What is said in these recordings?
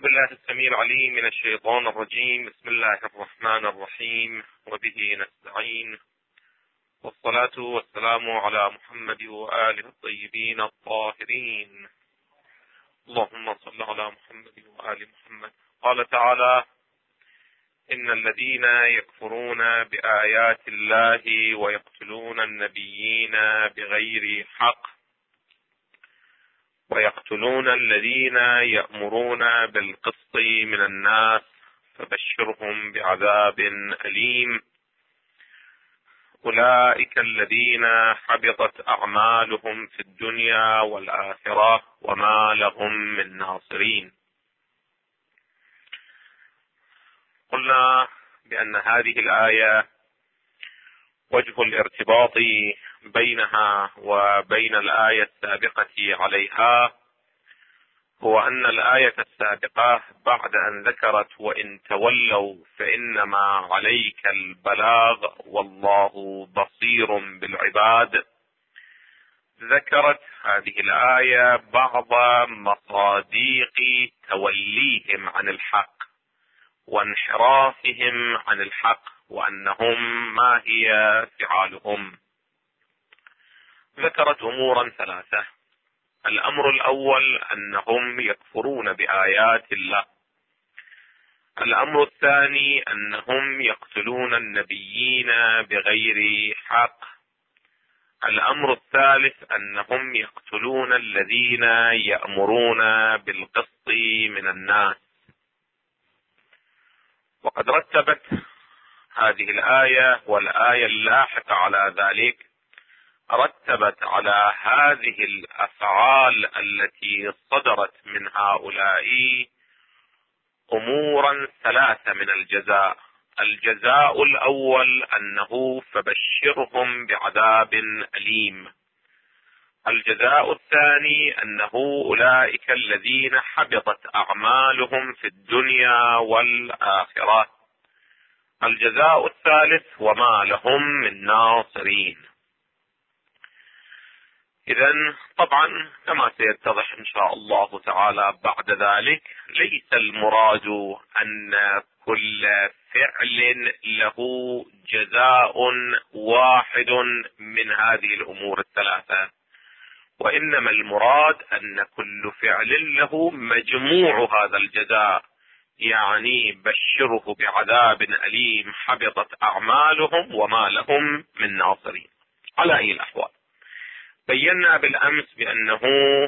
بالله السميع العليم من الشيطان الرجيم. بسم الله الرحمن الرحيم، وبه نستعين، والصلاة والسلام على محمد وآله الطيبين الطاهرين. اللهم صل على محمد وآل محمد. قال تعالى: إن الذين يكفرون بآيات الله ويقتلون النبيين بغير حق ويقتلون الذين يأمرون بالقسط من الناس فبشرهم بعذاب أليم. أولئك الذين حبطت أعمالهم في الدنيا والآخرة وما لهم من ناصرين. قلنا بأن هذه الآية وجه الارتباط بينها وبين الآية السابقة عليها هو أن الآية السابقة بعد أن ذكرت وإن تولوا فإنما عليك البلاغ والله بصير بالعباد، ذكرت هذه الآية بعض مصادق توليهم عن الحق وانحرافهم عن الحق وأنهم ما هي فعالهم. ذكرت أمورا ثلاثة. الأمر الأول أنهم يكفرون بآيات الله. الأمر الثاني أنهم يقتلون النبيين بغير حق. الأمر الثالث أنهم يقتلون الذين يأمرون بالقسط من الناس. وقد رتبت هذه الآية والآية اللاحقة على ذلك، رتبت على هذه الأفعال التي صدرت من هؤلاء أمورا ثلاثة من الجزاء. الجزاء الأول أنه فبشرهم بعذاب أليم. الجزاء الثاني أنه أولئك الذين حبطت أعمالهم في الدنيا والآخرة. الجزاء الثالث وما لهم من ناصرين. إذن طبعا كما سيتضح إن شاء الله تعالى بعد ذلك، ليس المراد أن كل فعل له جزاء واحد من هذه الأمور الثلاثة، وإنما المراد أن كل فعل له مجموع هذا الجزاء، يعني بشره بعذاب أليم حبطت أعمالهم وما لهم من ناصرين. على أي الأحوال، بينا بالأمس بأنه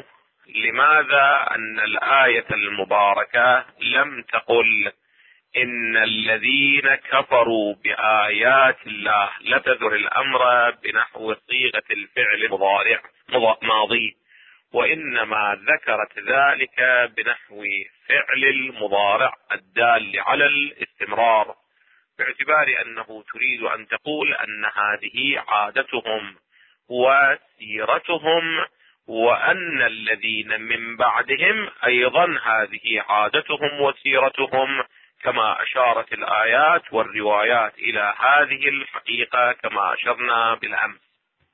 لماذا أن الآية المباركة لم تقل إن الذين كفروا بآيات الله، لا تذر الأمر بنحو صيغة الفعل مضارع ماضي، وإنما ذكرت ذلك بنحو فعل المضارع الدال على الاستمرار، باعتبار أنه تريد أن تقول أن هذه عادتهم وسيرتهم، وأن الذين من بعدهم أيضا هذه عادتهم وسيرتهم، كما أشارت الآيات والروايات إلى هذه الحقيقة كما أشرنا بالأمس.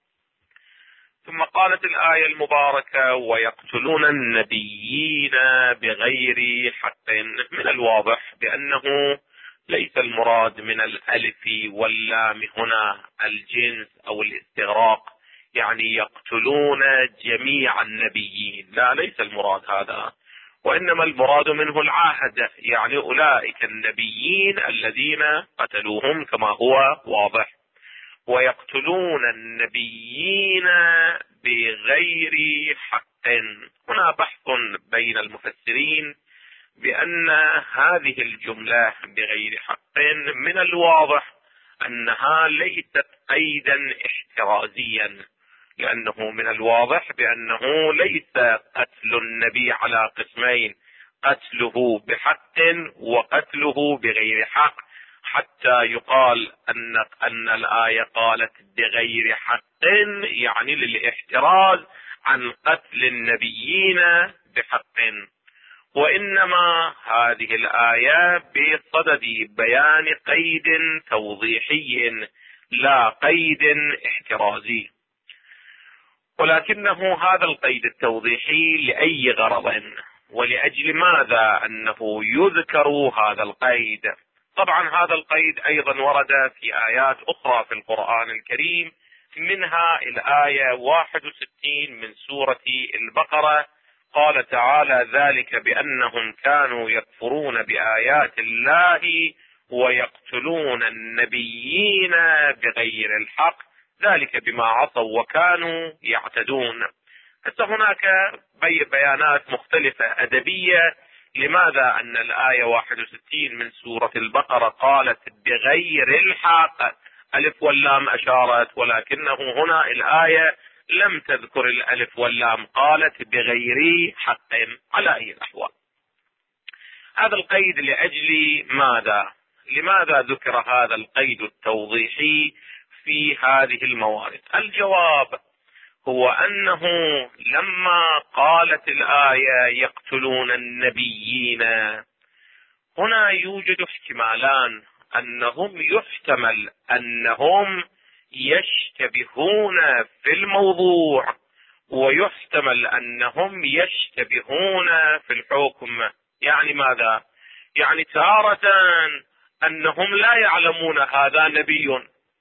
ثم قالت الآية المباركة: ويقتلون النبيين بغير حق. من الواضح بأنه ليس المراد من الألف واللام هنا الجنس أو الاستغراق، يعني يقتلون جميع النبيين، لا، ليس المراد هذا، وإنما المراد منه العهد، يعني أولئك النبيين الذين قتلوهم كما هو واضح. ويقتلون النبيين بغير حق. هنا بحث بين المفسرين بأن هذه الجملة بغير حق من الواضح أنها ليست قيدا احترازيا، لأنه من الواضح بأنه ليس قتل النبي على قسمين: قتله بحق وقتله بغير حق، حتى يقال أن الآية قالت بغير حق، يعني للاحتراز عن قتل النبيين بحق. وإنما هذه الآية بصدد بيان قيد توضيحي لا قيد احترازي، ولكنه هذا القيد التوضيحي لأي غرض؟ ولأجل ماذا أنه يذكر هذا القيد؟ طبعا هذا القيد أيضا ورد في آيات أخرى في القرآن الكريم، منها الآية 61 من سورة البقرة، قال تعالى: ذلك بأنهم كانوا يكفرون بآيات الله ويقتلون النبيين بغير الحق ذلك بما عصوا وكانوا يعتدون. حتى هناك بيانات مختلفة أدبية لماذا أن الآية 61 من سورة البقرة قالت بغير الحق، ألف واللام أشارت، ولكنه هنا الآية لم تذكر الألف واللام، قالت بغير حق. على أي الأحوال هذا القيد لأجل ماذا؟ لماذا ذكر هذا القيد التوضيحي في هذه الموارد؟ الجواب هو أنه لما قالت الآية يقتلون النبيين، هنا يوجد احتمالان، أنهم يحتمل أنهم يشتبهون في الموضوع، ويحتمل أنهم يشتبهون في الحكم. يعني ماذا؟ يعني تارة أنهم لا يعلمون هذا نبي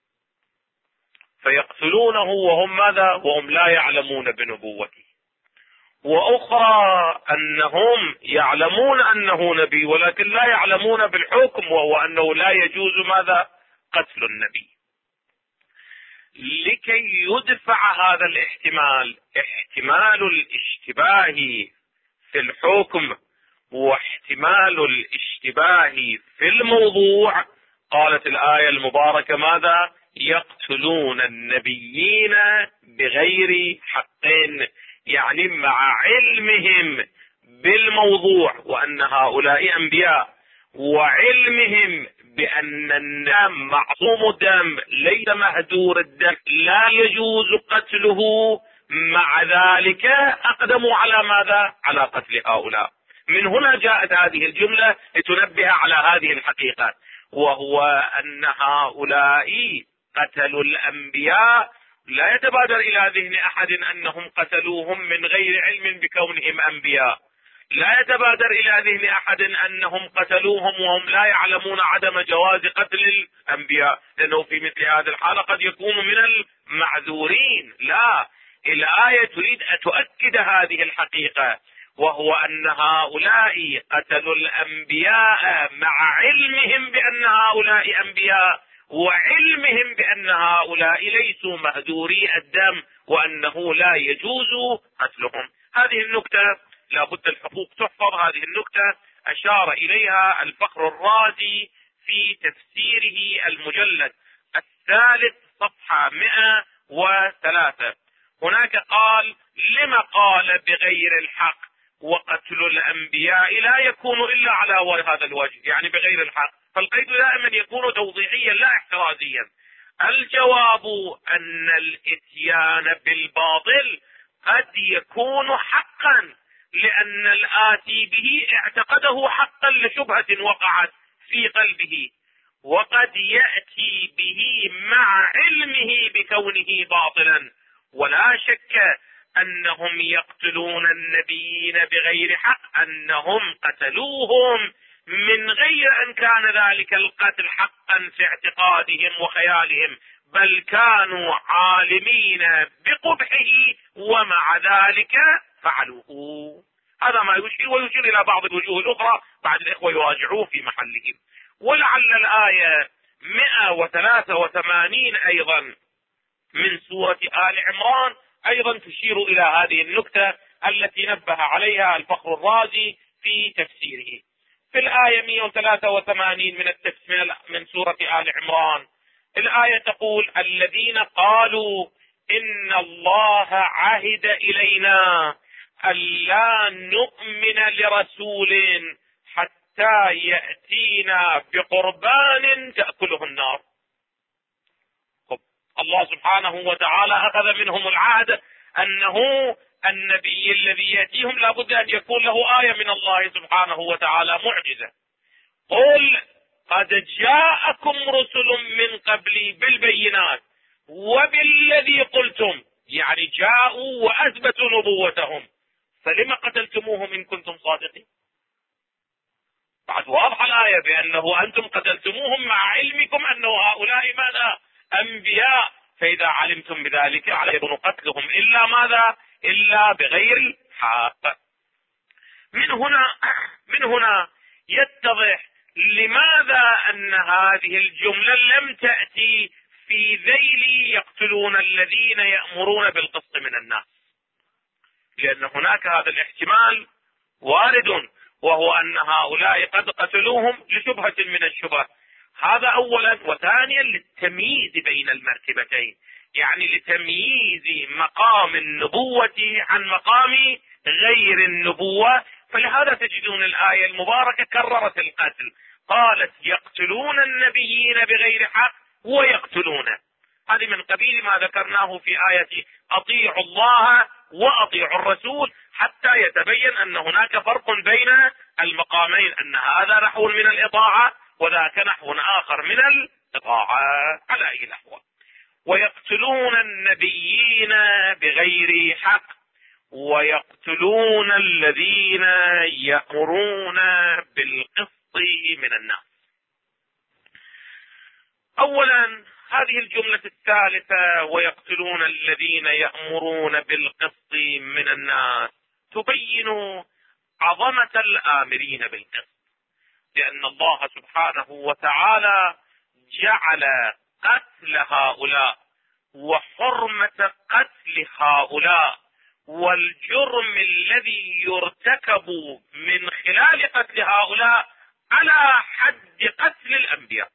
فيقتلونه وهم ماذا؟ وهم لا يعلمون بنبوته. وأخرى أنهم يعلمون أنه نبي ولكن لا يعلمون بالحكم، وهو أنه لا يجوز ماذا؟ قتل النبي. لكي يدفع هذا الاحتمال، احتمال الاشتباه في الحكم واحتمال الاشتباه في الموضوع، قالت الآية المباركة ماذا؟ يقتلون النبيين بغير حق، يعني مع علمهم بالموضوع وأن هؤلاء أنبياء، وعلمهم بأن النام معصوم الدم ليس مهدور الدم لا يجوز قتله، مع ذلك أقدموا على ماذا؟ على قتل هؤلاء. من هنا جاءت هذه الجملة لتنبه على هذه الحقيقة، وهو أن هؤلاء قتلوا الأنبياء لا يتبادر إلى ذهن أحد أنهم قتلوهم من غير علم بكونهم أنبياء، لا يتبادر إلى ذهن أحد أنهم قتلوهم وهم لا يعلمون عدم جواز قتل الأنبياء، لأنه في مثل هذه الحالة قد يكون من المعذورين. لا، الآية تريد أن تؤكد هذه الحقيقة، وهو أن هؤلاء قتلوا الأنبياء مع علمهم بأن هؤلاء أنبياء، وعلمهم بأن هؤلاء ليسوا مهدوري الدم، وأنه لا يجوز قتلهم. هذه النكتة لا بد الحقوق تحفظ. هذه النكتة أشار إليها الفخر الرازي في تفسيره المجلد 3 صفحة 103. هناك قال: لما قال بغير الحق وقتل الأنبياء لا يكون إلا على هذا الوجه، يعني بغير الحق، فالقيد دائما يكون توضيحيا لا احترازيا. الجواب أن الإتيان بالباطل قد يكون حقا لأن الآتي به اعتقده حقا لشبهة وقعت في قلبه، وقد يأتي به مع علمه بكونه باطلا. ولا شك أنهم يقتلون النبيين بغير حق، أنهم قتلوهم من غير أن كان ذلك القتل حقا في اعتقادهم وخيالهم، بل كانوا عالمين بقبحه ومع ذلك فعلوه. هذا ما يشير، ويشير إلى بعض الوجوه الأخرى بعد الإخوة يراجعوه في محلهم. ولعل الآية 183 أيضا من سورة آل عمران أيضا تشير إلى هذه النكتة التي نبه عليها الفخر الرازي في تفسيره. في الآية 183 من سورة آل عمران الآية تقول: الذين قالوا إن الله عهد إلينا ألا نؤمن لرسول حتى يأتينا بقربان تأكله النار. الله سبحانه وتعالى أخذ منهم العهد أنه النبي الذي يأتيهم لابد أن يكون له آية من الله سبحانه وتعالى، معجزة. قل قد جاءكم رسل من قبلي بالبينات وبالذي قلتم، يعني جاءوا وأثبتوا نبوتهم، فلما قتلتموهم إن كنتم صادقين؟ بعد واضحة الآية بأنه أنتم قتلتموهم مع علمكم أنه هؤلاء ماذا؟ أنبياء، فإذا علمتم بذلك عليكم قتلهم إلا ماذا؟ إلا بغير الحق. من هنا يتضح لماذا أن هذه الجملة لم تأتي في ذيل يقتلون الذين يأمرون بالقسط من الناس، لأن هناك هذا الاحتمال وارد، وهو أن هؤلاء قد قتلوهم لشبهة من الشبه. هذا أولا. وثانيا للتمييز بين المرتبتين، يعني لتمييز مقام النبوة عن مقام غير النبوة. فلهذا تجدون الآية المباركة كررت القتل، قالت يقتلون النبيين بغير حق ويقتلون. هذه من قبيل ما ذكرناه في آية أطيعوا الله وأطيعوا الرسول، حتى يتبين أن هناك فرق بين المقامين، أن هذا نحو من الإطاعة وذاك نحو آخر من الإطاعة على أي نحو. ويقتلون النبيين بغير حق ويقتلون الذين يأمرون بالقسط من الناس. أولا هذه الجملة الثالثة ويقتلون الذين يأمرون بالقسط من الناس تبين عظمة الآمرين بالقسط، لأن الله سبحانه وتعالى جعل قتل هؤلاء وحرمة قتل هؤلاء والجرم الذي يرتكب من خلال قتل هؤلاء على حد قتل الأنبياء،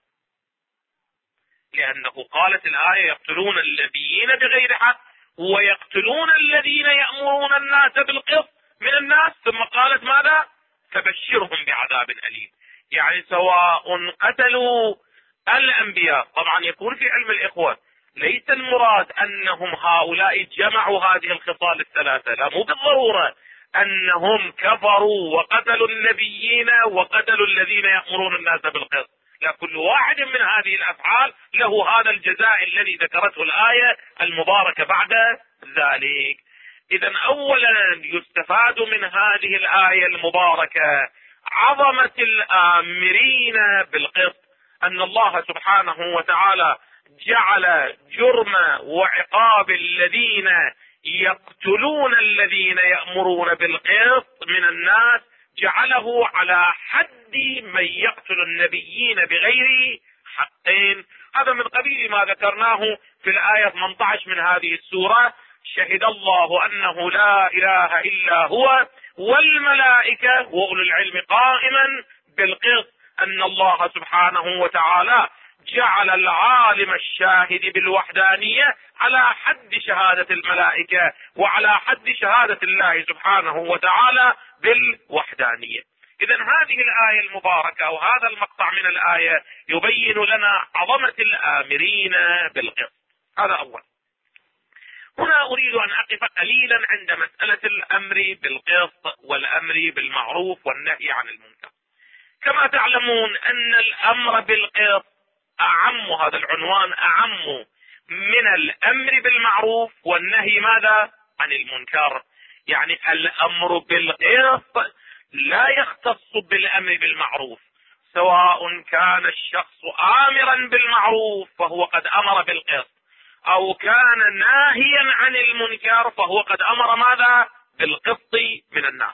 لأنه قالت الآية يقتلون النبيين بغير حق ويقتلون الذين يأمرون الناس بالقسط من الناس، ثم قالت ماذا؟ فبشرهم بعذاب أليم. يعني سواء قتلوا الأنبياء، طبعا يكون في علم الإخوة ليس المراد أنهم هؤلاء جمعوا هذه الخصال الثلاثة، لا، مو بالضرورة أنهم كفروا وقتلوا النبيين وقتلوا الذين يأمرون الناس بالقسط، لا، كل واحد من هذه الأفعال له هذا الجزاء الذي ذكرته الآية المباركة بعد ذلك. إذن أولا يستفاد من هذه الآية المباركة عظمة الآمرين بالقسط، أن الله سبحانه وتعالى جعل جرم وعقاب الذين يقتلون الذين يأمرون بالقسط من الناس جعله على حد من يقتل النبيين بغير حقين. هذا من قبيل ما ذكرناه في الآية 18 من هذه السورة: شهد الله أنه لا إله إلا هو والملائكة وأولو العلم قائما بالقسط، أن الله سبحانه وتعالى جعل العالم الشاهد بالوحدانية على حد شهادة الملائكة وعلى حد شهادة الله سبحانه وتعالى بالوحدانية. إذن هذه الآية المباركة وهذا المقطع من الآية يبين لنا عظمة الآمرين بالقسط. هذا أول. هنا أريد أن أقف قليلا عند مسألة الأمر بالقسط والأمر بالمعروف والنهي عن المنكر. كما تعلمون أن الأمر بالقسط أعم، هذا العنوان أعم من الأمر بالمعروف والنهي ماذا؟ عن المنكر. يعني الأمر بالقسط لا يختص بالأمر بالمعروف، سواء كان الشخص آمرا بالمعروف فهو قد أمر بالقسط، أو كان ناهيا عن المنكر فهو قد أمر ماذا؟ بالقسط من الناس.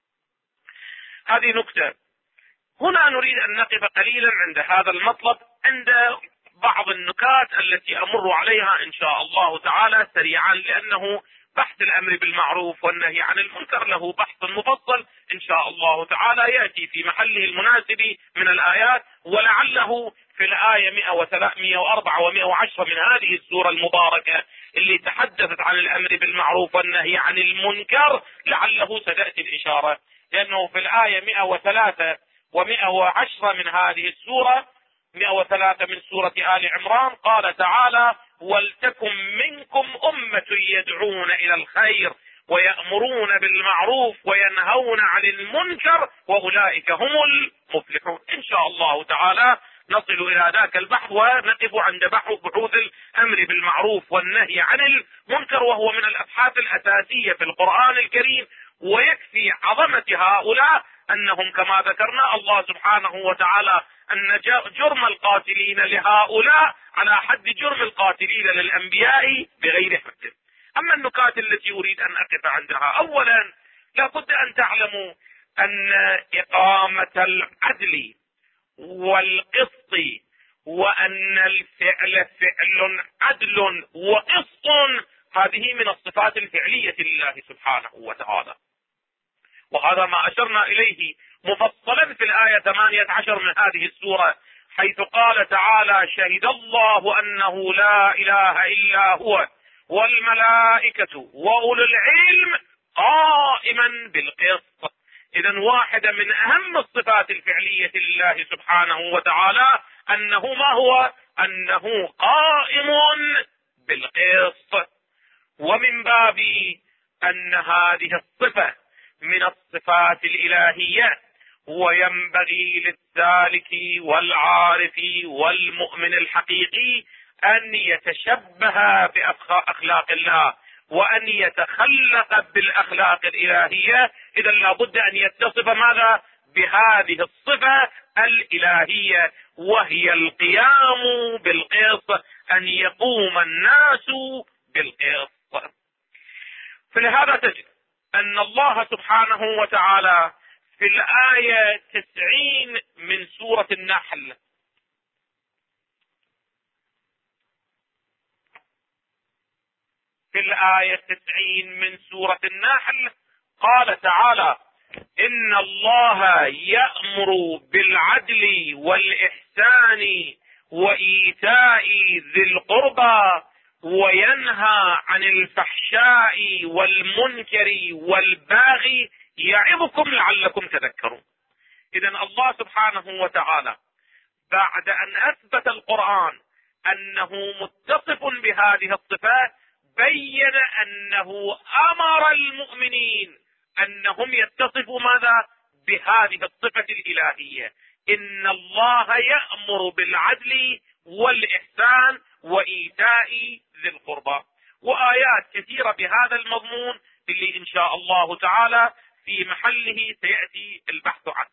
هذه نكتة. هنا نريد أن نقف قليلا عند هذا المطلب، عند بعض النكات التي أمر عليها إن شاء الله تعالى سريعا، لأنه بحث الأمر بالمعروف والنهي عن المنكر له بحث مفصل إن شاء الله تعالى يأتي في محله المناسب من الآيات، ولعله في الآية 104 و110 من هذه السورة المباركة اللي تحدثت عن الأمر بالمعروف والنهي عن المنكر لعله ستأتي الإشارة، لأنه في الآية 103 و110 من هذه السورة، 103 من سورة آل عمران، قال تعالى: ولتكن منكم أمة يدعون إلى الخير ويأمرون بالمعروف وينهون عن المنكر وأولئك هم المفلحون. إن شاء الله تعالى نصل إلى ذاك البحث ونقف عند بحوث الأمر بالمعروف والنهي عن المنكر، وهو من الأبحاث الأساسية في القرآن الكريم، ويكفي عظمة هؤلاء أنهم كما ذكرنا الله سبحانه وتعالى أن جرم القاتلين لهؤلاء على حد جرم القاتلين للأنبياء بغير حد. أما النكات التي أريد أن أقف عندها، أولا لابد أن تعلموا أن إقامة العدل والقسط وأن الفعل فعل عدل وقسط هذه من الصفات الفعلية لله سبحانه وتعالى، وهذا ما أشرنا إليه مفصلا في الآية 18 من هذه السورة، حيث قال تعالى: شهد الله أنه لا إله إلا هو والملائكة وأولو العلم قائما بالقسط. إذن واحدة من أهم الصفات الفعلية لله سبحانه وتعالى أنه ما هو؟ أنه قائم بالقسط. ومن باب أن هذه الصفة من الصفات الإلهية، وينبغي للسالك والعارف والمؤمن الحقيقي أن يتشبه بأخلاق الله وأن يتخلق بالأخلاق الإلهية. إذا لابد أن يتصف ماذا؟ بهذه الصفة الإلهية، وهي القيام بالقسط، أن يقوم الناس بالقسط. فلهذا تجد أن الله سبحانه وتعالى في الآية 90 من سورة النحل من سورة النحل قال تعالى: إن الله يأمر بالعدل والإحسان وإيتاء ذي القربى وينهى عن الفحشاء والمنكر والباغي يعظكم لعلكم تذكرون. إذن الله سبحانه وتعالى بعد أن أثبت القرآن أنه متصف بهذه الصفات بين أنه أمر المؤمنين أنهم يتصفوا ماذا؟ بهذه الصفة الإلهية. إن الله يأمر بالعدل والإحسان وإيتاء ذي القربى، وآيات كثيرة بهذا المضمون اللي إن شاء الله تعالى في محله سيأتي البحث عنه.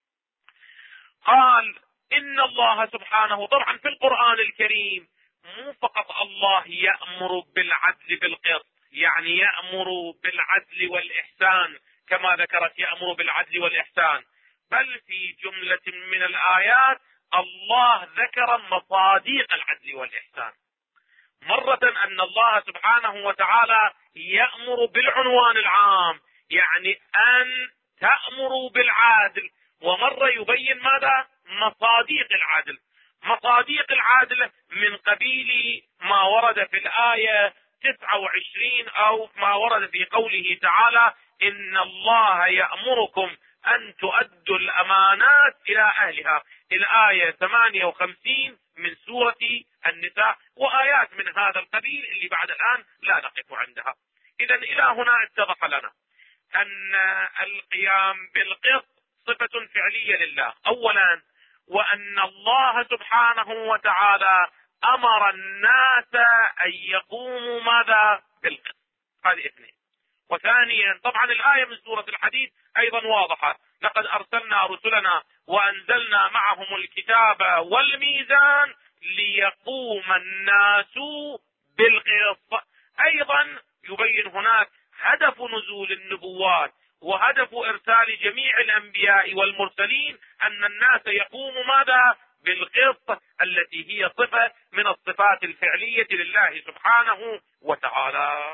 قال إن الله سبحانه، طبعا في القرآن الكريم مو فقط الله يأمر بالعدل بالقسط، يعني يأمر بالعدل والإحسان كما ذكرت يأمر بالعدل والإحسان، بل في جملة من الآيات الله ذكر مصاديق العدل والإحسان. مرة أن الله سبحانه وتعالى يأمر بالعنوان العام، يعني أن تأمروا بالعدل، ومرة يبين ماذا؟ مصاديق العدل. مصاديق العدل من قبيل ما ورد في الآية 29 أو ما ورد في قوله تعالى: إن الله يأمركم أن تؤدوا الأمانات إلى أهلها، الآية 58 من سورة النساء، وآيات من هذا القبيل اللي بعد الآن لا نقف عندها. إذا إلى هنا اتضح لنا أن القيام بالقسط صفة فعلية لله أولا، وأن الله سبحانه وتعالى أمر الناس أن يقوموا ماذا؟ بالقسط. هذه اثنين. وثانيا طبعا الآية من سورة الحديد أيضا واضحة: لقد أرسلنا رسلنا وأنزلنا معهم الكتاب والميزان ليقوم الناس بالقسط. أيضا يبين هناك هدف نزول النبوات وهدف إرسال جميع الأنبياء والمرسلين أن الناس يقوموا ماذا؟ بالقسط، التي هي صفة من الصفات الفعلية لله سبحانه وتعالى.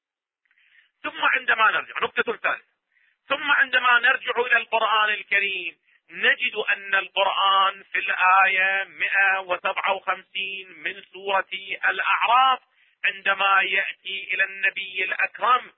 ثم عندما نرجع نقطة ثالثة، ثم عندما نرجع إلى القرآن الكريم نجد أن القرآن في الآية 157 من سورة الأعراف عندما يأتي إلى النبي الأكرم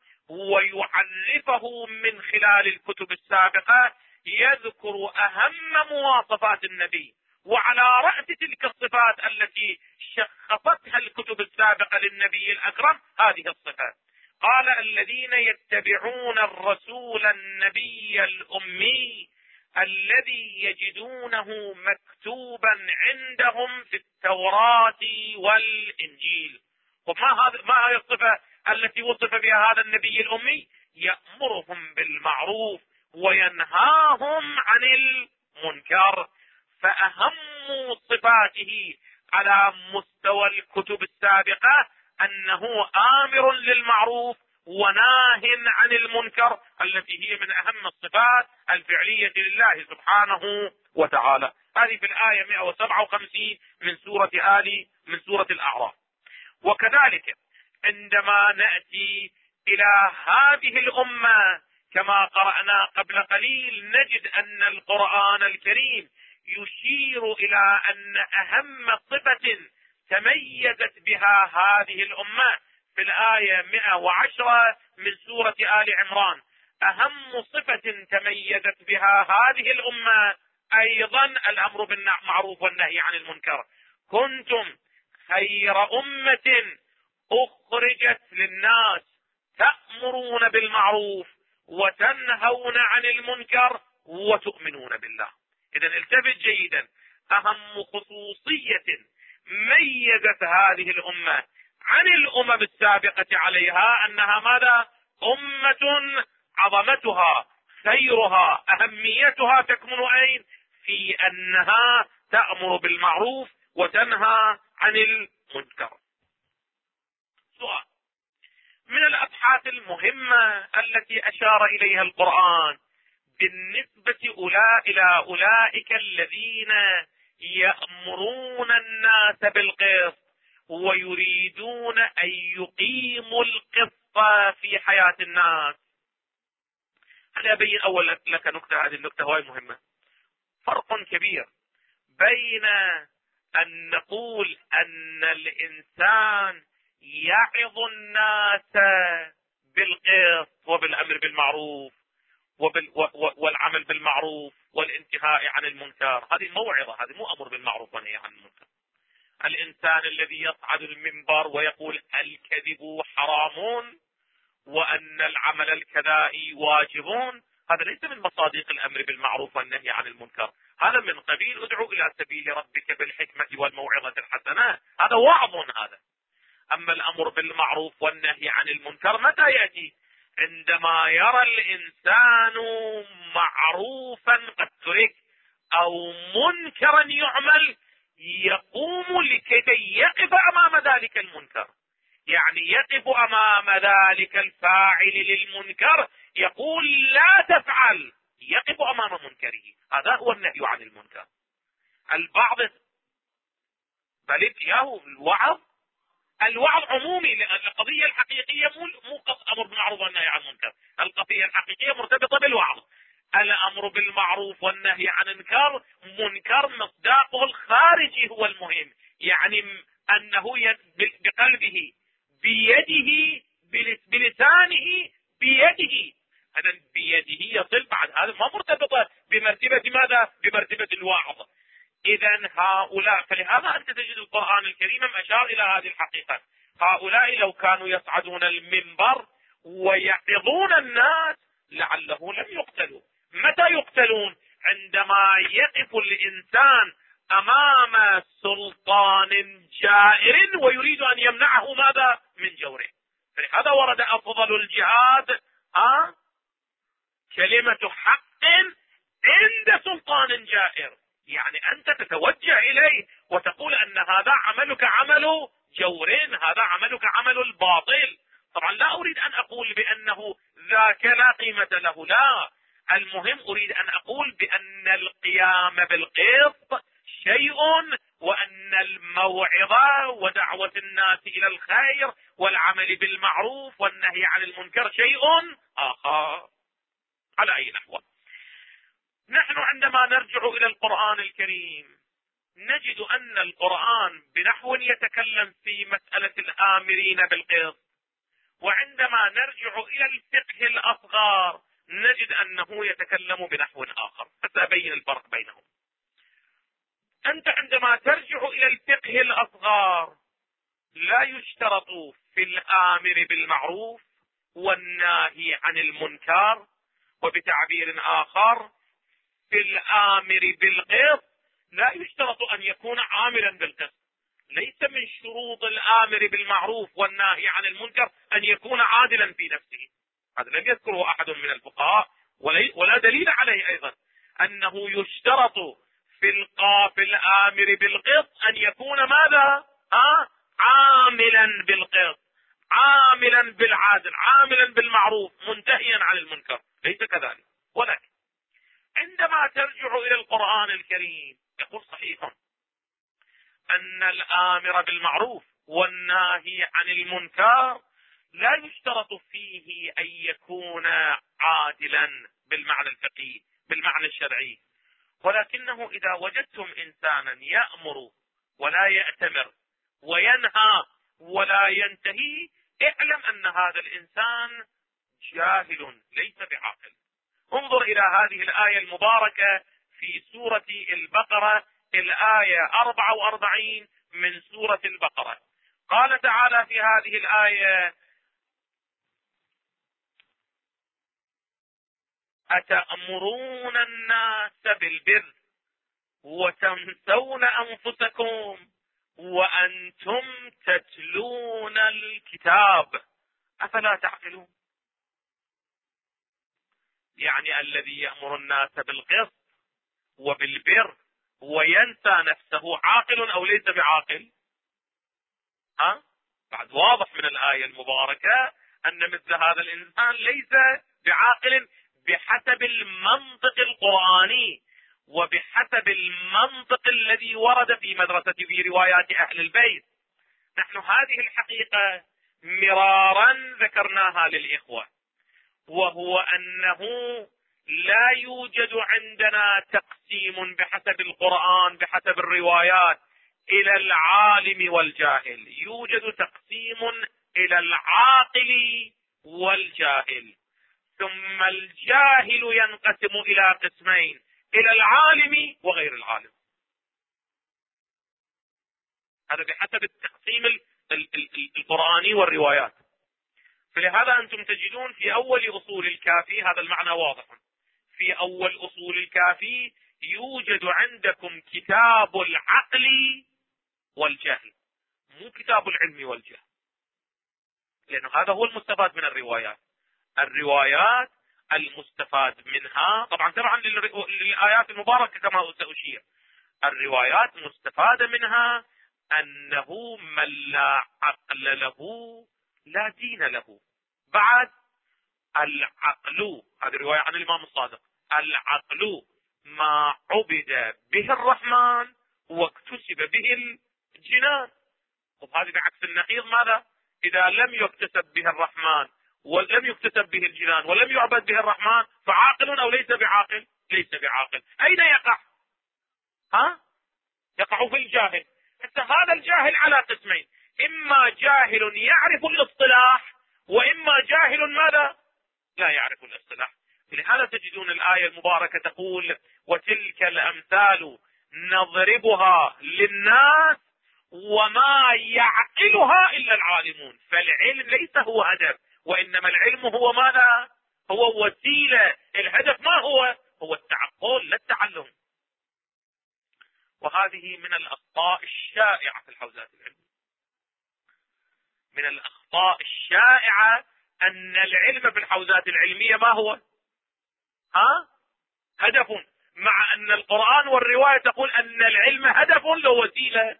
ويعرفه من خلال الكتب السابقة يذكر أهم مواصفات النبي، وعلى رأس تلك الصفات التي شخصتها الكتب السابقة للنبي الأكرم هذه الصفات. قال: الذين يتبعون الرسول النبي الأمي الذي يجدونه مكتوبا عندهم في التوراة والإنجيل. وما هذه الصفة التي وصف بها هذا النبي الأمي؟ يأمرهم بالمعروف وينهاهم عن المنكر. فأهم صفاته على مستوى الكتب السابقة أنه آمر للمعروف وناه عن المنكر، التي هي من أهم الصفات الفعلية لله سبحانه وتعالى. هذه في الآية 157 من سورة الأعراف. وكذلك عندما نأتي إلى هذه الأمة كما قرأنا قبل قليل، نجد أن القرآن الكريم يشير إلى أن أهم صفة تميزت بها هذه الأمة في الآية 110 من سورة آل عمران. أهم صفة تميزت بها هذه الأمة أيضا الأمر بالمعروف والنهي عن المنكر. كنتم خير أمة أخرجت للناس تأمرون بالمعروف وتنهون عن المنكر وتؤمنون بالله. إذا التفت جيدا، أهم خصوصية ميزت هذه الأمة عن الأمم السابقة عليها أنها ماذا؟ أمة عظمتها خيرها أهميتها تكمن أين؟ في أنها تأمر بالمعروف وتنهى عن المنكر. سؤال: من الأبحاث المهمة التي أشار إليها القرآن بالنسبة إلى أولئك الذين يأمرون الناس بالقسط ويريدون أن يقيموا القسط في حياة الناس. أنا أبين أول لك نكتة، هذه النكتة هواي مهمة. فرق كبير بين أن نقول أن الإنسان يعظ الناس بالقسط وبالأمر بالمعروف والعمل بالمعروف والانتهاء عن المنكر. هذه موعظة، هذه مو أمر بالمعروف ونهي عن المنكر. الإنسان الذي يصعد المنبر ويقول الكذب حرام وأن العمل الكذائي واجب، هذا ليس من مصادق الأمر بالمعروف والنهي عن المنكر. هذا من قبيل ادعو إلى سبيل ربك بالحكمة والموعظة الحسنة، هذا وعظ. هذا أما الأمر بالمعروف والنهي عن المنكر متى يأتي؟ عندما يرى الإنسان معروفا قد ترك أو منكرا يعمل، يقوم لكي يقف أمام ذلك المنكر، يعني يقف أمام ذلك الفاعل للمنكر يقول لا تفعل، يقف أمام منكره. هذا هو النهي عن المنكر. البعض بل الوعظ عمومي، لأن القضية الحقيقية مو أمر بالمعروف والنهي عن المنكر، القضية الحقيقية مرتبطة بالوعظ. الأمر بالمعروف والنهي عن منكر مصداقه الخارجي هو المهم، يعني أنه بقلبه بيده بلسانه بيده، هذا بيده يصل بعد، هذا ما مرتبطة بمرتبة ماذا؟ بمرتبة الوعظ. إذا هؤلاء، فلهذا أنت تجد القرآن الكريم أشار إلى هذه الحقيقة. هؤلاء لو كانوا يصعدون المنبر ويعظون الناس لعله لم يقتلوا. متى يقتلون؟ عندما يقف الإنسان أمام سلطان جائر ويريد أن يمنعه ماذا؟ من جوره. فلهذا ورد أفضل الجهاد كلمة حق عند سلطان جائر، يعني أنت تتوجه إليه وتقول أن هذا عملك عمل جور، هذا عملك عمل الباطل. طبعا لا أريد أن أقول بأنه ذاك لا قيمة له، لا، المهم أريد أن أقول بأن القيام بالقسط شيء، وأن الموعظة ودعوة الناس إلى الخير والعمل بالمعروف والنهي عن المنكر شيء آخر. على أي نحو، نحن عندما نرجع إلى القرآن الكريم نجد أن القرآن بنحو يتكلم في مسألة الآمرين بالقسط، وعندما نرجع إلى الفقه الأصغر نجد أنه يتكلم بنحو آخر. فسأبين الفرق بينهم. أنت عندما ترجع إلى الفقه الأصغر لا يشترط في الآمر بالمعروف والناهي عن المنكر، وبتعبير آخر في الآمر بالقسط لا يشترط أن يكون عاملا بالقسط. ليس من شروط الآمر بالمعروف والناهي عن المنكر أن يكون عادلا في نفسه، هذا لم يذكره أحد من الفقهاء ولا دليل عليه أيضا، أنه يشترط في الآمر بالقسط أن يكون ماذا؟ عاملا بالقسط، عاملا بالعدل، عاملا بالمعروف، منتهيا عن المنكر، ليس كذلك. ولكن عندما ترجع إلى القرآن الكريم يقول صحيح أن الآمر بالمعروف والناهي عن المنكر لا يشترط فيه أن يكون عادلا بالمعنى الفقهي بالمعنى الشرعي، ولكنه إذا وجدتم إنسانا يأمر ولا يأتمر وينهى ولا ينتهي، اعلم أن هذا الإنسان جاهل ليس بعاقل. انظر إلى هذه الآية المباركة في سورة البقرة، الآية 44 من سورة البقرة. قال تعالى في هذه الآية: أتأمرون الناس بالبر وتنسون أنفسكم وأنتم تتلون الكتاب أفلا تعقلون؟ يعني الذي يأمر الناس بالقسط وبالبر وينسى نفسه عاقل أو ليس بعاقل؟ بعد واضح من الآية المباركة أن مثل هذا الإنسان ليس بعاقل بحسب المنطق القرآني وبحسب المنطق الذي ورد في مدرسة في روايات أهل البيت. نحن هذه الحقيقة مرارا ذكرناها للإخوة، وهو أنه لا يوجد عندنا تقسيم بحسب القرآن بحسب الروايات إلى العالم والجاهل، يوجد تقسيم إلى العاقل والجاهل، ثم الجاهل ينقسم إلى قسمين: إلى العالم وغير العالم. هذا بحسب التقسيم القرآني والروايات. فلهذا أنتم تجدون في أول أصول الكافي هذا المعنى واضح. في أول أصول الكافي يوجد عندكم كتاب العقل والجهل، مو كتاب العلم والجهل، لأنه هذا هو المستفاد من الروايات. الروايات المستفاد منها طبعا للآيات المباركة كما سأشير، الروايات مستفاد منها أنه من لا عقل له لا دين له. بعد العقل، هذه رواية عن الإمام الصادق: العقل ما عبد به الرحمن واكتسب به الجنان. وهذه بعكس النقيض ماذا؟ إذا لم يكتسب به الرحمن ولم يكتسب به الجنان ولم يعبد به الرحمن فعاقل أو ليس بعاقل؟ ليس بعاقل. أين يقع؟ يقع في الجاهل. حتى هذا الجاهل على قسمين: إما جاهل يعرف الاصطلاح، وإما جاهل ماذا؟ لا يعرف الاصطلاح. لهذا تجدون الآية المباركة تقول: وتلك الأمثال نضربها للناس وما يعقلها إلا العالمون. فالعلم ليس هو هدف، وإنما العلم هو ماذا؟ هو وسيلة. الهدف ما هو؟ هو التعقل لا التعلم. وهذه من الأخطاء الشائعة في الحوزات العلمية. من الأخطاء الشائعة أن العلم في الحوزات العلمية ما هو؟ هدف، مع أن القرآن والرواية تقول أن العلم هدف لو وسيلة.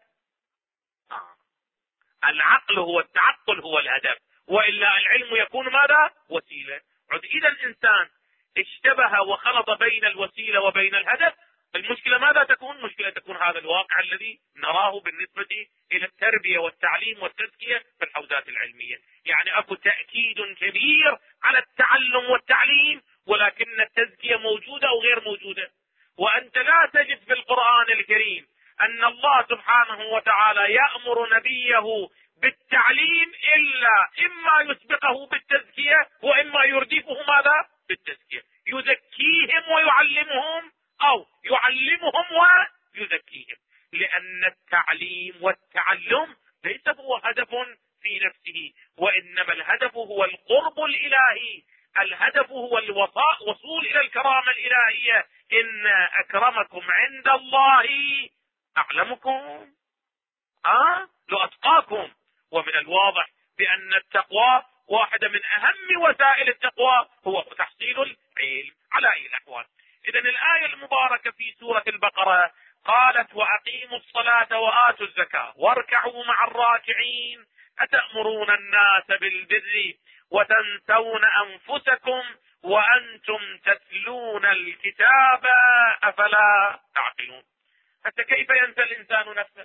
العقل هو التعقل هو الهدف، وإلا العلم يكون ماذا؟ وسيلة. إذا الإنسان اشتبه وخلط بين الوسيلة وبين الهدف، المشكلة ماذا تكون؟ مشكلة تكون هذا الواقع الذي نراه بالنسبة إلى التربية والتعليم والتزكية في الحوزات العلمية. يعني أكو تأكيد كبير على التعلم والتعليم، ولكن التزكية موجودة أو غير موجودة. وأنت لا تجد في القرآن الكريم أن الله سبحانه وتعالى يأمر نبيه بالتعليم إلا إما يسبقه بالتزكية وإما يردفه ماذا؟ بالتزكية. يزكيهم ويعلمهم أو يعلمهم ويزكيهم، لأن التعليم والتعلم ليس هو هدف في نفسه، وإنما الهدف هو القرب الإلهي، الهدف هو الوصول إلى الكرامة الإلهية. إن أكرمكم عند الله أعلمكم لأتقاكم. ومن الواضح بأن التقوى واحدة من أهم وسائل التقوى هو تحصيل العلم على أي الأحوال. إذن الآية المباركة في سورة البقرة قالت وأقيموا الصلاة وآتوا الزكاة واركعوا مع الراكعين أتأمرون الناس بالبر وتنسون أنفسكم وأنتم تتلون الكتاب أفلا تعقلون. حتى كيف ينسى الإنسان نفسه؟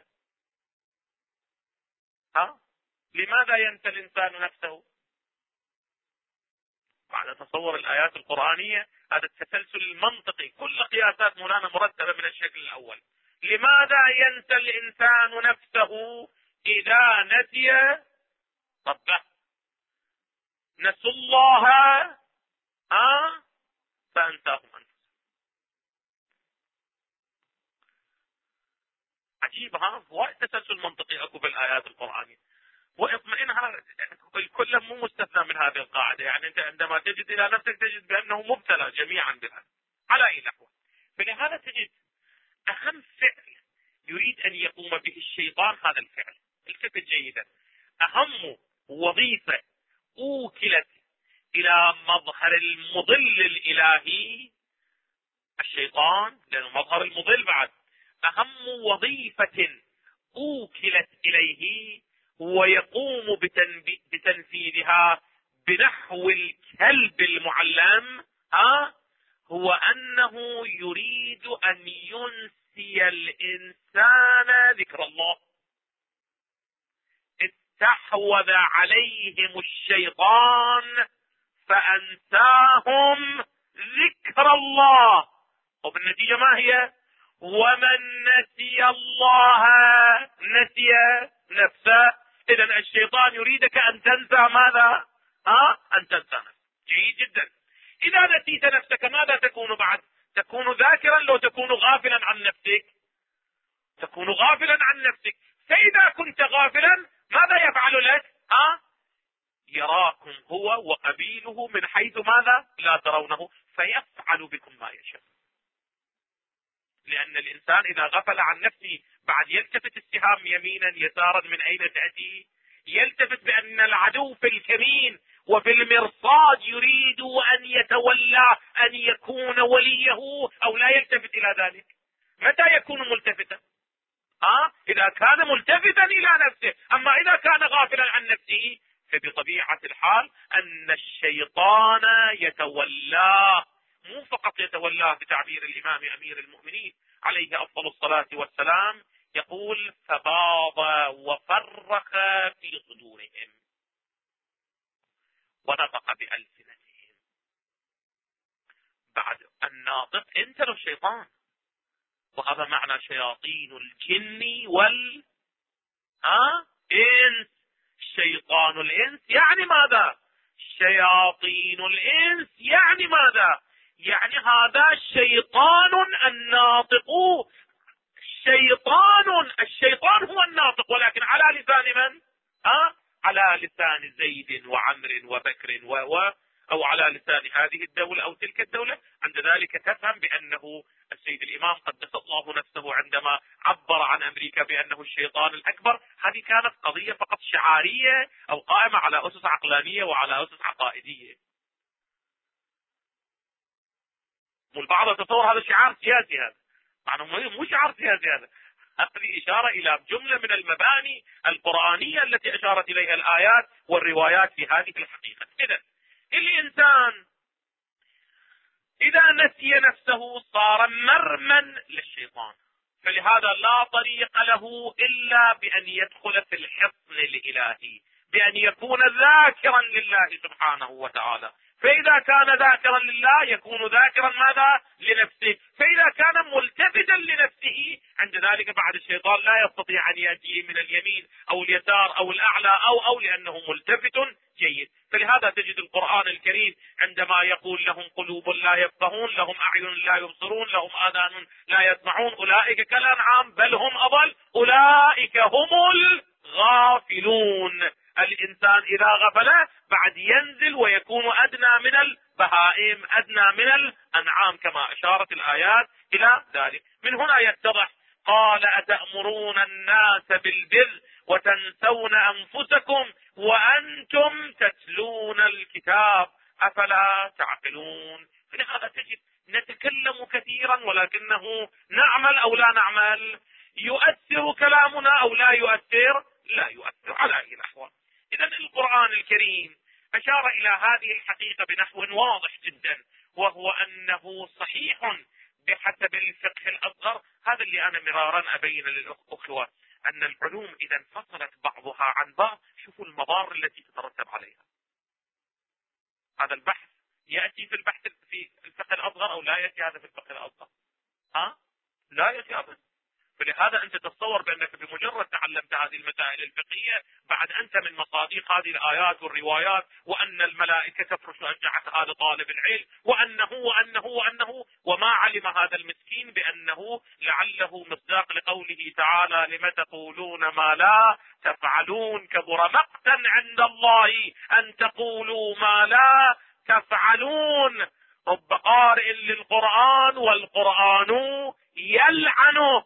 لماذا ينسى الإنسان نفسه؟ بعد تصور الآيات القرآنية هذا التسلسل المنطقي، كل قياسات مولانا مرتبة من الشكل الأول. لماذا ينسى الإنسان نفسه إذا نسي ربه؟ نسوا الله فأنساهم أنفسهم. عجيب، هو التسلسل المنطقي أكو بالآيات القرآنية. واطمئنها الكل مو مستثنى من هذه القاعدة، يعني أنت عندما تجد إلى نفسك تجد بأنه مبتلى جميعا بها على أي نحو. فلهذا تجد أهم فعل يريد أن يقوم به الشيطان هذا الفعل. التفت جيدا، أهم وظيفة أوكلت إلى مظهر المضل الإلهي الشيطان، لأنه مظهر المضل بعد أهم وظيفة أوكلت إليه ويقوم بتنفيذها بنحو الكلب المعلم هو أنه يريد أن ينسي الإنسان ذكر الله. استحوذ عليهم الشيطان فأنساهم ذكر الله، وبالنتيجة ما هي؟ ومن نسي الله نسي نفسه. إذن الشيطان يريدك أن تنسى ماذا؟ أن تنسى نفسك. جيد جدا. إذا نسيت نفسك ماذا تكون بعد؟ تكون ذاكرا لو تكون غافلا عن نفسك؟ تكون غافلا عن نفسك. فإذا كنت غافلا ماذا يفعل لك؟ يراكم هو وقبيله من حيث ماذا؟ لا ترونه، فيفعل بكم ما يشاء. لأن الإنسان إذا غفل عن نفسه بعد يلتفت السهام يمينا يسارا من أين تأتي، يلتفت بأن العدو في الكمين وفي المرصاد يريد أن يتولى أن يكون وليه أو لا يلتفت إلى ذلك. متى يكون ملتفتا؟ إذا كان ملتفتا إلى نفسه. أما إذا كان غافلا عن نفسه فبطبيعة الحال أن الشيطان يتولاه، مو فقط يتولاه بتعبير الإمام أمير المؤمنين عليه أفضل الصلاة والسلام، يقول فباض وفرخ في صدورهم ونطق بألسنتهم. بعد الناطق انت الشيطان، وهذا معنى شياطين الجن إنس. شيطان الإنس يعني ماذا؟ شياطين الإنس يعني ماذا؟ يعني هذا شيطان الناطق. الشيطان هو الناطق، ولكن على لسان من؟ على لسان زيد وعمر وبكر أو على لسان هذه الدولة أو تلك الدولة. عند ذلك تفهم بأنه السيد الإمام قدس الله نفسه عندما عبر عن أمريكا بأنه الشيطان الأكبر، هذه كانت قضية فقط شعارية أو قائمة على أسس عقلانية وعلى أسس عقائدية. والبعض يتصور هذا شعار سياسي، هذا معنى مو شعار سياسي، هذه إشارة إلى جملة من المباني القرآنية التي أشارت إليها الآيات والروايات في هذه الحقيقة. إذن الإنسان إذا نسي نفسه صار مرما للشيطان، فلهذا لا طريق له إلا بأن يدخل في الحصن الإلهي، بأن يكون ذاكرا لله سبحانه وتعالى. فإذا كان ذاكرا لله يكون ذاكرا ماذا؟ لنفسه. فإذا كان ملتفتا لنفسه عند ذلك بعد الشيطان لا يستطيع أن يأتيه من اليمين أو اليسار أو الأعلى أو لأنه ملتفت جيد. فلهذا تجد القرآن الكريم عندما يقول لهم قلوب لا يفقهون، لهم أعين لا يبصرون، لهم آذان لا يسمعون، أولئك كالأنعام بل هم أضل، أولئك هم الغافلون. الإنسان إذا غفل بعد ينزل ويكون أدنى من البهائم، أدنى من الأنعام، كما أشارت الآيات إلى ذلك. من هنا يتضح قال أتأمرون الناس بالبر وتنسون أنفسكم وأنتم تتلون الكتاب أفلا تعقلون. فلهذا تجد نتكلم كثيرا ولكنه نعمل أو لا نعمل، يؤثر كلامنا أو لا يؤثر، لا يؤثر على أي الأحوال. إذا القرآن الكريم أشار إلى هذه الحقيقة بنحو واضح جدا، وهو أنه صحيح بحسب الفقه الأصغر. هذا اللي أنا مرارا أبين للأخوة، أن العلوم إذا انفصلت بعضها عن بعض شوفوا المضار التي تترتب عليها. هذا البحث يأتي في البحث في الفقه الأصغر أو لا يأتي هذا في الفقه الأصغر؟ لا يأتي أبدا. فلهذا أنت تتصور بأنك بمجرد تعلمت هذه المسائل الفقهية بعد أنت من مصادق هذه الآيات والروايات، وأن الملائكة تفرش أجنحتها لطالب العلم، وأنه وما علم هذا المسكين بأنه لعله مصداق لقوله تعالى لم تقولون ما لا تفعلون كبر مقتا عند الله أن تقولوا ما لا تفعلون. رب قارئ للقرآن والقرآن يلعنه.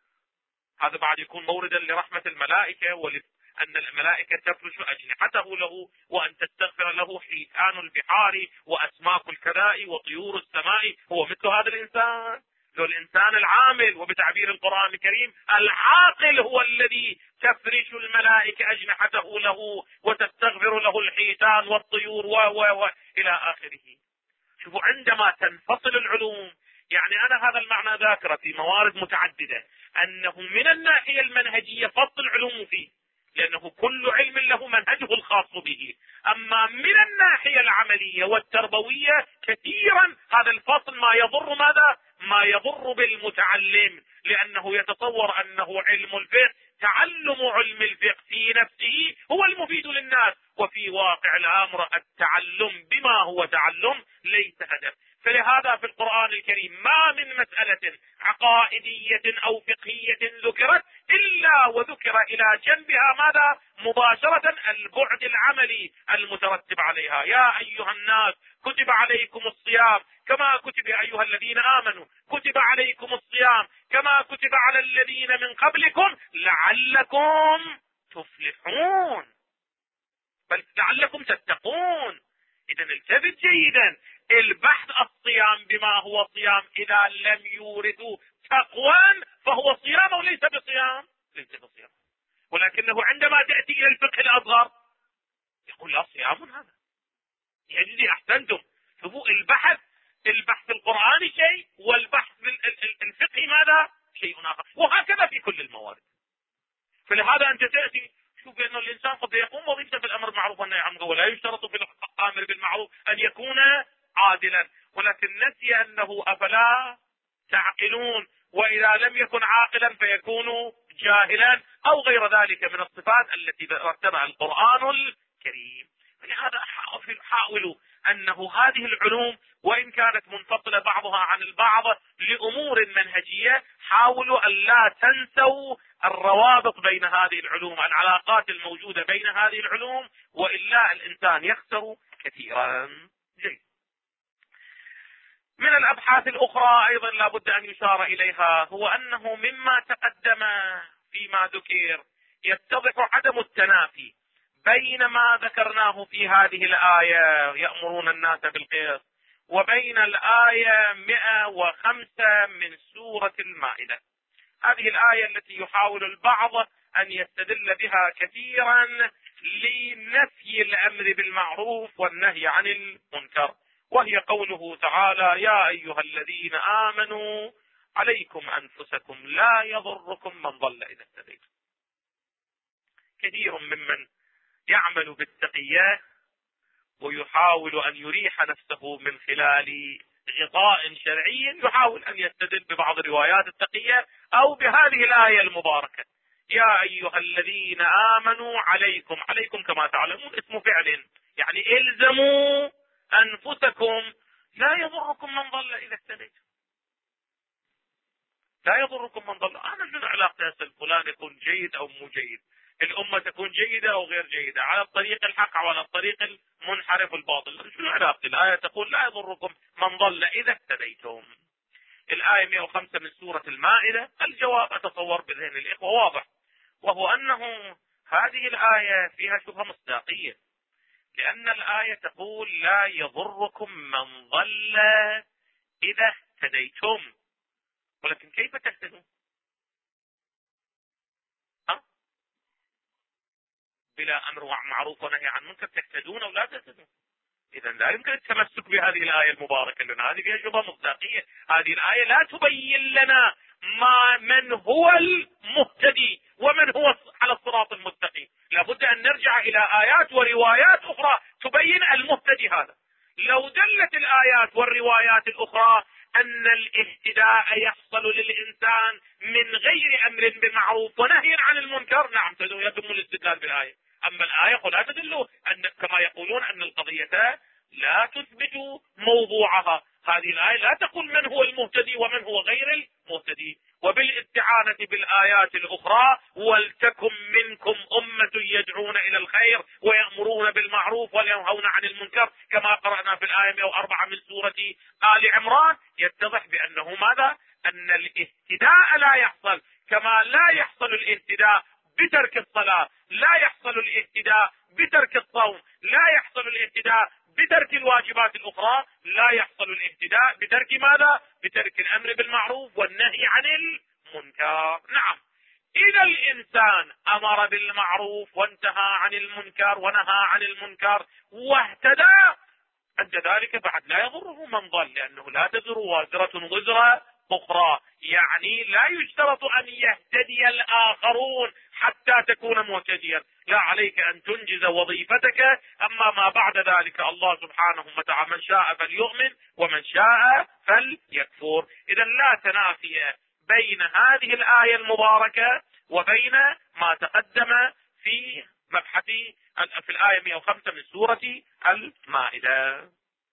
هذا بعد يكون موردا لرحمة الملائكة، ولأن الملائكة تفرش أجنحته له، وأن تستغفر له حيتان البحار وأسماك الكذاء وطيور السماء. هو مثل هذا الإنسان، له الإنسان العامل، وبتعبير القرآن الكريم العاقل هو الذي تفرش الملائكة أجنحته له وتستغفر له الحيتان والطيور إلى آخره. شوفوا عندما تنفصل العلوم، يعني أنا هذا المعنى ذاكرة في موارد متعددة، أنه من الناحية المنهجية فصل العلوم فيه، لأنه كل علم له منهجه الخاص به. أما من الناحية العملية والتربوية كثيرا هذا الفصل ما يضر ماذا؟ ما يضر بالمتعلم، لأنه يتصور أنه علم الفقه، تعلم علم الفقه في نفسه هو المفيد للناس، وفي واقع الأمر التعلم بما هو تعلم ليس هدف. فلهذا في القرآن الكريم ما من مسألة عقائدية أو فقهية ذكرت إلا وذكر إلى جنبها ماذا؟ مباشرة البعد العملي المترتب عليها. يا أيها الناس كتب عليكم الصيام كما كتب، يا أيها الذين آمنوا كتب عليكم الصيام كما كتب على الذين من قبلكم لعلكم تفلحون، بل لعلكم تتقون. إذا التفت جيدا، البحث الصيام بما هو صيام إذا لم يورد تقوى فهو صيام وليس بصيام، ليس بصيام. ولكنه عندما تأتي إلى الفقه الأصغر يقول لا صيام هذا يجزي. أحسنتم. شوفوا البحث القرآني شيء، والبحث الفقهي ماذا؟ شيء آخر، وهكذا في كل الموارد. فلهذا أنت تأتي شوف أن الإنسان قد يقوم وظيفة في الأمر بالمعروف والنهي عن المنكر، ولا يشترط في الأمر بالمعروف أن يكون عادلا، ولكن نسي أنه أفلا تعقلون، وإذا لم يكن عاقلا فيكون جاهلا أو غير ذلك من الصفات التي رتبها القرآن الكريم. فلهذا حاولوا أنه هذه العلوم وإن كانت منفصلة بعضها عن البعض لأمور منهجية، حاولوا أن لا تنسوا الروابط بين هذه العلوم، العلاقات الموجودة بين هذه العلوم، وإلا الإنسان يخسر كثيرا. جيد. من الأبحاث الأخرى أيضا لابد أن يشار إليها، هو أنه مما تقدم فيما ذكر يتضح عدم التنافي بين ما ذكرناه في هذه الآية يأمرون الناس بالقسط وبين الآية 105 من سورة المائدة. هذه الآية التي يحاول البعض أن يستدل بها كثيرا لنفي الأمر بالمعروف والنهي عن المنكر، وهي قوله تعالى يا أيها الذين آمنوا عليكم أنفسكم لا يضركم من ضل إذا اهتديتم. كثير ممن يعمل بالتقية ويحاول أن يريح نفسه من خلال غطاء شرعي، يحاول أن يستدل ببعض روايات التقية أو بهذه الآية المباركة يا أيها الذين آمنوا عليكم كما تعلمون اسم فعل، يعني الزموا أنفسكم لا يضركم من ضل إذا اهتديتم. لا يضركم من ضل. أنا شنو علاقة فلان يكون جيد أو مو جيد، الأمة تكون جيدة أو غير جيدة، على الطريق الحق أو على الطريق المنحرف الباطل، شنو علاقة؟ الآية تقول لا يضركم من ضل إذا اهتديتم. الآية 105 من سورة المائدة؟ الجواب أتصور بذهن الإخوة واضح، وهو أنه هذه الآية فيها شبهة مصداقية، لأن الآية تقول لا يضركم من ضل إذا اهتديتم، ولكن كيف تهتدون؟ بلا أمر معروف ونهي عن منكر تهتدون أو لا تهتدون؟ إذا لا يمكن التمسك بهذه الآية المباركة، لأن هذه فيها شبهة مصداقية. هذه الآية لا تبين لنا من هو المهتدي ومن هو على الصراط المستقيم. لابد أن نرجع إلى آيات وروايات أخرى تبين المهتدي هذا. لو دلت الآيات والروايات الأخرى أن الاهتداء يحصل للإنسان من غير أمر بمعروف ونهي عن المنكر، نعم يتم الاستدلال بالآية. أما الآية لا تدل أن كما يقولون أن القضية لا تثبت موضوعها. هذه الآية لا تقول من هو المهتدي ومن هو غير المهتدي. وبالاستعانة بالآيات الأخرى ولتكن منكم أمة يدعون إلى الخير ويأمرون بالمعروف وينهون عن المنكر كما قرأنا في الآية 104 من سورة آل عمران، يتضح بأنه ماذا؟ أن الاهتداء لا يحصل، كما لا يحصل الاهتداء بترك الصلاة، لا يحصل الاهتداء بترك الصوم، لا يحصل الاهتداء بترك الواجبات الأخرى، لا يحصل الاهتداء بترك ماذا؟ بترك الأمر بالمعروف والنهي عن المنكر. نعم، إذا الإنسان أمر بالمعروف وانتهى عن المنكر ونهى عن المنكر واهتدى، عند ذلك بعد لا يضره من ضل، لأنه لا تزر وازرة وزر أخرى. يعني لا يشترط أن يهتدي الآخرون حتى تكون مهتديا، لا، عليك أن تنجز وظيفتك. أما ما بعد ذلك الله سبحانه وتعالى من شاء فليؤمن ومن شاء فليكفر. إذا لا تنافي بين هذه الآية المباركة وبين ما تقدم في مبحث في الآية 105 من سورة المائدة.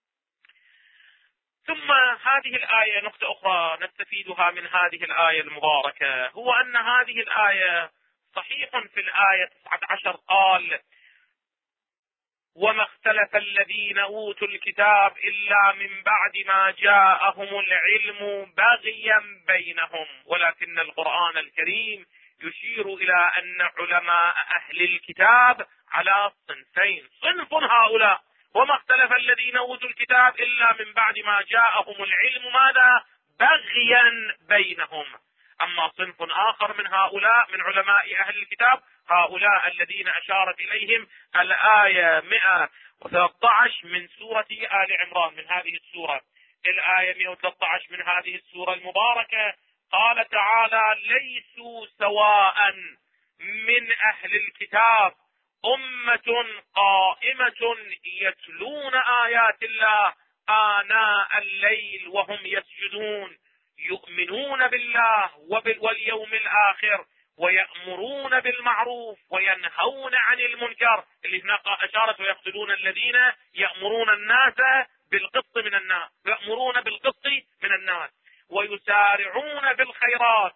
ثم هذه الآية نقطة أخرى نستفيدها من هذه الآية المباركة، هو أن هذه الآية صحيح في الآية 19 قال وما اختلف الذين أوتوا الكتاب إلا من بعد ما جاءهم العلم بغيا بينهم، ولكن القرآن الكريم يشير إلى أن علماء أهل الكتاب على صنفين. صنف هؤلاء وما اختلف الذين أوتوا الكتاب إلا من بعد ما جاءهم العلم ماذا؟ بغيا بينهم. أما صنف آخر من هؤلاء من علماء أهل الكتاب، هؤلاء الذين أشارت إليهم الآية 113 من سورة آل عمران، من هذه السورة. الآية 113 من هذه السورة المباركة قال تعالى ليسوا سواء من أهل الكتاب أمة قائمة يتلون آيات الله آناء الليل وهم يسجدون يؤمنون بالله واليوم الآخر ويأمرون بالمعروف وينهون عن المنكر، اللي هنا أشارت ويقتلون الذين يأمرون الناس بالقسط من الناس، يأمرون بالقسط من الناس ويسارعون بالخيرات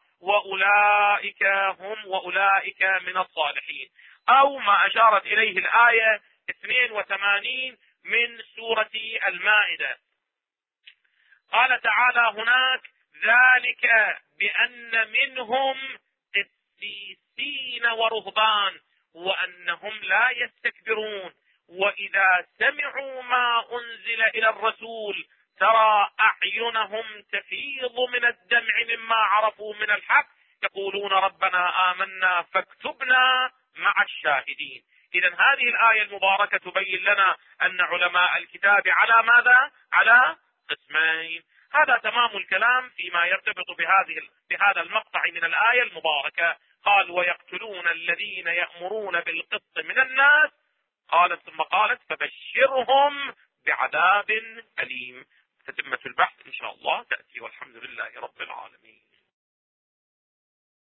وأولئك من الصالحين، أو ما أشارت إليه الآية 82 من سورة المائدة. قال تعالى هناك ذلك بأن منهم قسيسين ورهبان وأنهم لا يستكبرون وإذا سمعوا ما أنزل إلى الرسول ترى أعينهم تفيض من الدمع مما عرفوا من الحق يقولون ربنا آمنا فاكتبنا مع الشاهدين. إذا هذه الآية المباركة تبين لنا أن علماء الكتاب على ماذا؟ على قسمين. هذا تمام الكلام فيما يرتبط بهذا المقطع من الآية المباركة. قال ويقتلون الذين يأمرون بالقسط من الناس، ثم قالت فبشرهم بعذاب أليم. تتمة البحث إن شاء الله تأتي، والحمد لله رب العالمين.